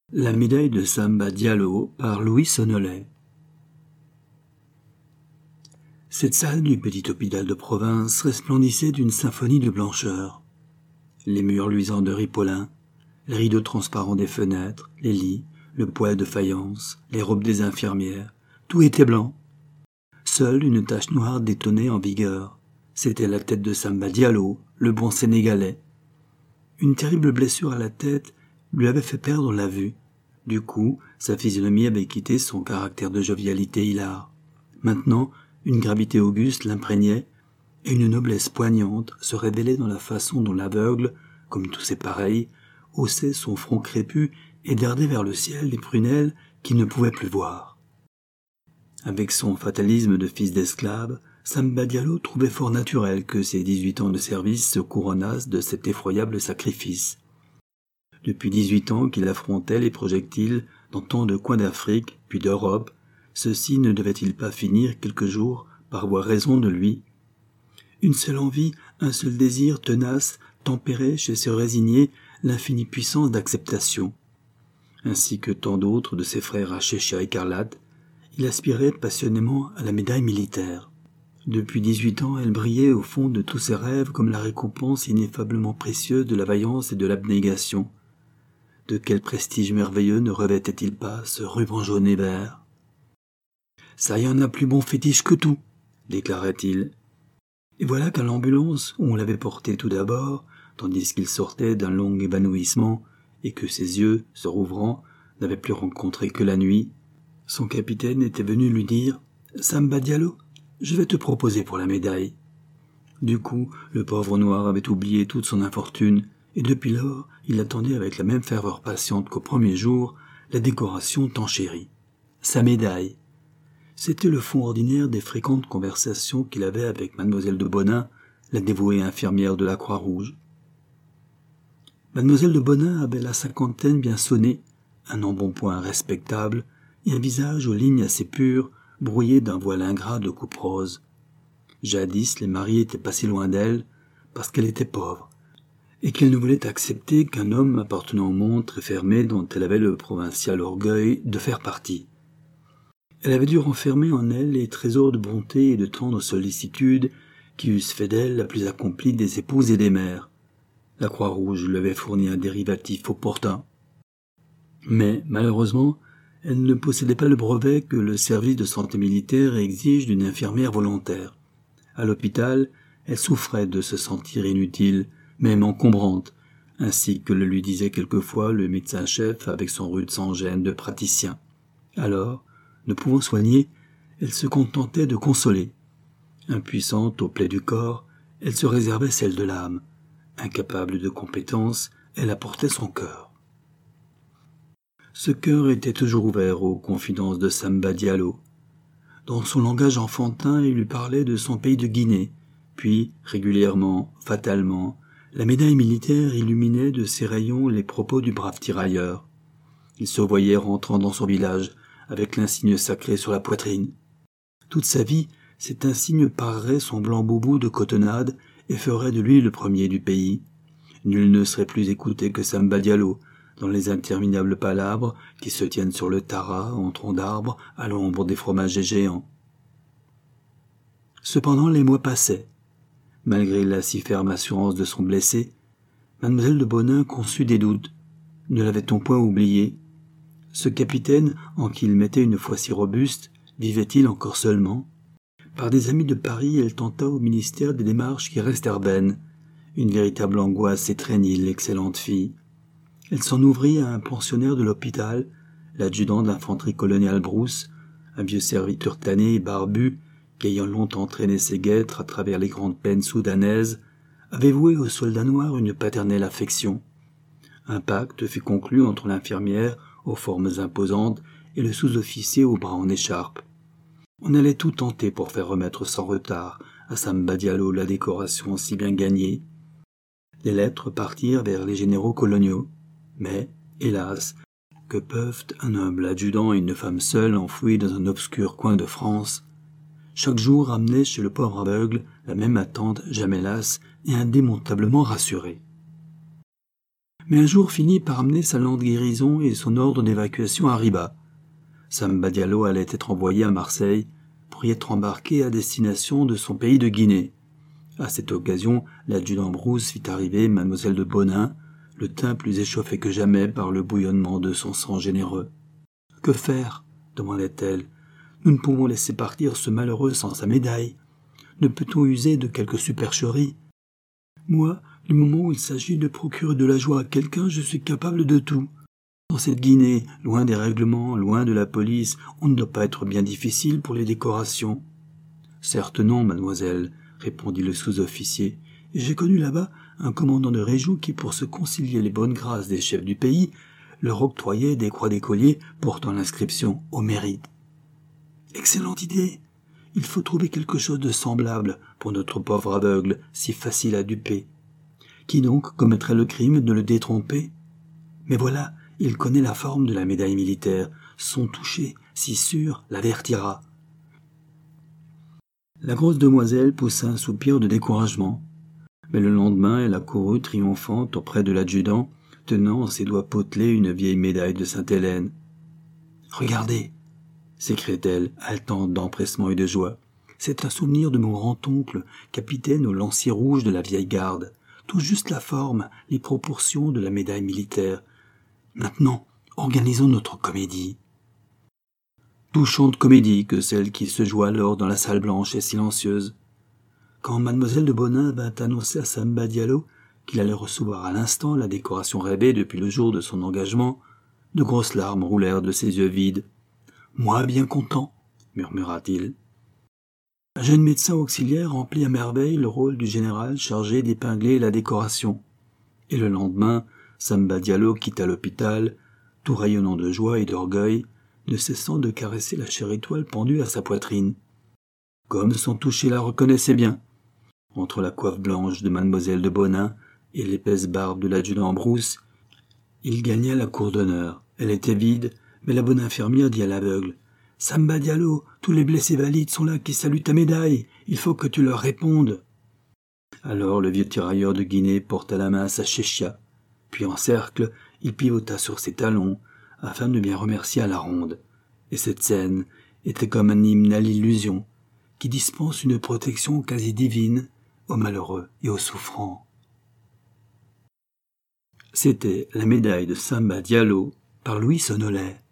La médaille de Samba Diallo par Louis Sonnolet. Cette salle du petit hôpital de province resplendissait d'une symphonie de blancheur. Les murs luisants de ripolin, les rideaux transparents des fenêtres, les lits, le poêle de faïence, les robes des infirmières, tout était blanc. Seule une tache noire détonnait en vigueur. C'était la tête de Samba Diallo, le bon Sénégalais. Une terrible blessure à la tête lui avait fait perdre la vue. Du coup, sa physionomie avait quitté son caractère de jovialité hilare. Maintenant, une gravité auguste l'imprégnait, et une noblesse poignante se révélait dans la façon dont l'aveugle, comme tous ses pareils, haussait son front crépus et dardait vers le ciel des prunelles qu'il ne pouvait plus voir. Avec son fatalisme de fils d'esclave, Samba Diallo trouvait fort naturel que ses 18 ans de service se couronnassent de cet effroyable sacrifice. Depuis 18 ans qu'il affrontait les projectiles dans tant de coins d'Afrique, puis d'Europe, ceci ne devait-il pas finir quelque jour par avoir raison de lui? Une seule envie, un seul désir tenace tempérait chez ce résigné l'infinie puissance d'acceptation. Ainsi que tant d'autres de ses frères à Chéchia écarlate, il aspirait passionnément à la médaille militaire. Depuis 18 ans, elle brillait au fond de tous ses rêves comme la récompense ineffablement précieuse de la vaillance et de l'abnégation. De quel prestige merveilleux ne revêtait-il pas ce ruban jaune et vert? « Ça y en a plus bon fétiche que tout !» déclarait-il. Et voilà qu'à l'ambulance où on l'avait porté tout d'abord, tandis qu'il sortait d'un long évanouissement et que ses yeux, se rouvrant, n'avaient plus rencontré que la nuit, son capitaine était venu lui dire « Samba Diallo, je vais te proposer pour la médaille. » Du coup, le pauvre noir avait oublié toute son infortune, et depuis lors, il attendait avec la même ferveur patiente qu'au premier jour la décoration tant chérie. Sa médaille. C'était le fond ordinaire des fréquentes conversations qu'il avait avec mademoiselle de Bonin, la dévouée infirmière de la Croix-Rouge. Mademoiselle de Bonin avait la cinquantaine bien sonnée, un embonpoint respectable et un visage aux lignes assez pures, brouillé d'un voile ingrat de coupe rose. Jadis, les maris étaient passés loin d'elle, parce qu'elle était pauvre, et qu'elle ne voulait accepter qu'un homme appartenant au monde très fermé dont elle avait le provincial orgueil de faire partie. Elle avait dû renfermer en elle les trésors de bonté et de tendre sollicitude qui eussent fait d'elle la plus accomplie des épouses et des mères. La Croix-Rouge lui avait fourni un dérivatif opportun. Mais, malheureusement, elle ne possédait pas le brevet que le service de santé militaire exige d'une infirmière volontaire. À l'hôpital, elle souffrait de se sentir inutile, même encombrante, ainsi que le lui disait quelquefois le médecin-chef avec son rude sans-gêne de praticien. Alors, ne pouvant soigner, elle se contentait de consoler. Impuissante aux plaies du corps, elle se réservait celle de l'âme. Incapable de compétence, elle apportait son cœur. Ce cœur était toujours ouvert aux confidences de Samba Diallo. Dans son langage enfantin, il lui parlait de son pays de Guinée, puis, régulièrement, fatalement, la médaille militaire illuminait de ses rayons les propos du brave tirailleur. Il se voyait rentrant dans son village, avec l'insigne sacré sur la poitrine. Toute sa vie, cet insigne parerait son blanc boubou de cotonnade et ferait de lui le premier du pays. Nul ne serait plus écouté que Samba Diallo, dans les interminables palabres qui se tiennent sur le tara en tronc d'arbre à l'ombre des fromagers géants. Cependant les mois passaient. Malgré la si ferme assurance de son blessé, mademoiselle de Bonin conçut des doutes. Ne l'avait-on point oublié? Ce capitaine, en qui il mettait une foi si robuste, vivait-il encore seulement? Par des amis de Paris, elle tenta au ministère des démarches qui restèrent vaines. Une véritable angoisse étreignit l'excellente fille. Elle s'en ouvrit à un pensionnaire de l'hôpital, l'adjudant d'infanterie coloniale Brousse, un vieux serviteur tanné et barbu, qui ayant longtemps traîné ses guêtres à travers les grandes plaines soudanaises, avait voué au soldat noir une paternelle affection. Un pacte fut conclu entre l'infirmière, aux formes imposantes, et le sous-officier aux bras en écharpe. On allait tout tenter pour faire remettre sans retard à Samba Diallo la décoration si bien gagnée. Les lettres partirent vers les généraux coloniaux. Mais, hélas, que peuvent un humble adjudant et une femme seule enfouie dans un obscur coin de France? Chaque jour amenait chez le pauvre aveugle la même attente jamais lasse et indémontablement rassurée. Mais un jour finit par amener sa lente guérison et son ordre d'évacuation arriva. Samba Diallo allait être envoyé à Marseille pour y être embarqué à destination de son pays de Guinée. À cette occasion, l'adjudant Brousse fit arriver mademoiselle de Bonin, le teint plus échauffé que jamais par le bouillonnement de son sang généreux. « Que faire ?» demandait-elle. « Nous ne pouvons laisser partir ce malheureux sans sa médaille. Ne peut-on user de quelque supercherie ? Moi, du moment où il s'agit de procurer de la joie à quelqu'un, je suis capable de tout. Dans cette Guinée, loin des règlements, loin de la police, on ne doit pas être bien difficile pour les décorations. »« Certes non, mademoiselle, » répondit le sous-officier, « et j'ai connu là-bas un commandant de région qui, pour se concilier les bonnes grâces des chefs du pays, leur octroyait des croix d'écolier portant l'inscription au mérite. » Excellente idée. Il faut trouver quelque chose de semblable pour notre pauvre aveugle, si facile à duper. Qui donc commettrait le crime de le détromper ? Mais voilà, il connaît la forme de la médaille militaire. Son toucher, si sûr, l'avertira. La grosse demoiselle poussa un soupir de découragement. Mais le lendemain, elle accourut triomphante auprès de l'adjudant, tenant en ses doigts potelés une vieille médaille de Sainte-Hélène. « Regardez !» s'écriait-elle, haletante d'empressement et de joie. « C'est un souvenir de mon grand-oncle, capitaine au lancier rouge de la vieille garde. Tout juste la forme, les proportions de la médaille militaire. Maintenant, organisons notre comédie. » Touchante comédie que celle qui se joua alors dans la salle blanche et silencieuse. Quand mademoiselle de Bonin vint annoncer à Samba Diallo qu'il allait recevoir à l'instant la décoration rêvée depuis le jour de son engagement, de grosses larmes roulèrent de ses yeux vides. « Moi bien content, » murmura-t-il. Un jeune médecin auxiliaire remplit à merveille le rôle du général chargé d'épingler la décoration. Et le lendemain, Samba Diallo quitta l'hôpital, tout rayonnant de joie et d'orgueil, ne cessant de caresser la chère étoile pendue à sa poitrine. Comme son toucher la reconnaissait bien. Entre la coiffe blanche de mademoiselle de Bonin et l'épaisse barbe de l'adjudant Brousse, il gagna la cour d'honneur. Elle était vide, mais la bonne infirmière dit à l'aveugle « Samba Diallo, tous les blessés valides sont là qui saluent ta médaille. Il faut que tu leur répondes. » Alors le vieux tirailleur de Guinée porta la main à sa chéchia, puis en cercle, il pivota sur ses talons, afin de bien remercier à la ronde. Et cette scène était comme un hymne à l'illusion, qui dispense une protection quasi divine aux malheureux et aux souffrants. C'était La médaille de Samba Diallo par Louis Sonnolet.